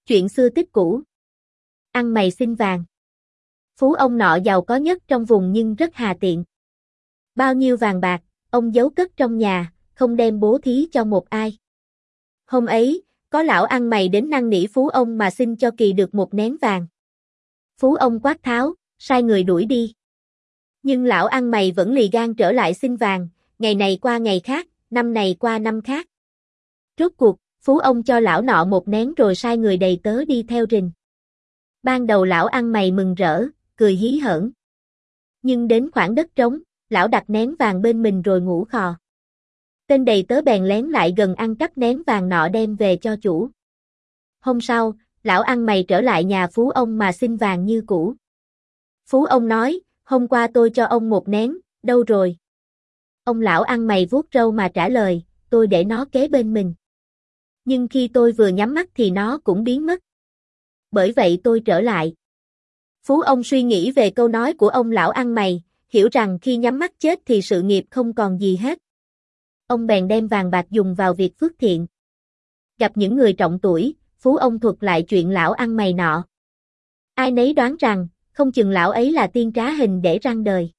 Chuyện xưa tích cũ. Ăn mày xin vàng. Phú ông nọ giàu có nhất trong vùng nhưng rất hà tiện. Bao nhiêu vàng bạc, ông giấu cất trong nhà, không đem bố thí cho một ai. Hôm ấy, có lão ăn mày đến năn nỉ phú ông mà xin cho kỳ được một nén vàng. Phú ông quát tháo, sai người đuổi đi. Nhưng lão ăn mày vẫn lì gan trở lại xin vàng, ngày này qua ngày khác, năm này qua năm khác. Rốt cuộc, phú ông cho lão nọ một nén rồi sai người đầy tớ đi theo rình. Ban đầu lão ăn mày mừng rỡ, cười hí hởn. Nhưng đến khoảng đất trống, lão đặt nén vàng bên mình rồi ngủ khò. Tên đầy tớ bèn lén lại gần ăn cắp nén vàng nọ đem về cho chủ. Hôm sau, lão ăn mày trở lại nhà phú ông mà xin vàng như cũ. Phú ông nói, hôm qua tôi cho ông một nén, đâu rồi? Ông lão ăn mày vuốt râu mà trả lời, tôi để nó kế bên mình. Nhưng khi tôi vừa nhắm mắt thì nó cũng biến mất. Bởi vậy tôi trở lại. Phú ông suy nghĩ về câu nói của ông lão ăn mày, hiểu rằng khi nhắm mắt chết thì sự nghiệp không còn gì hết. Ông bèn đem vàng bạc dùng vào việc phước thiện. Gặp những người trọng tuổi, Phú ông thuật lại chuyện lão ăn mày nọ. Ai nấy đoán rằng, không chừng lão ấy là tiên trá hình để răng đời.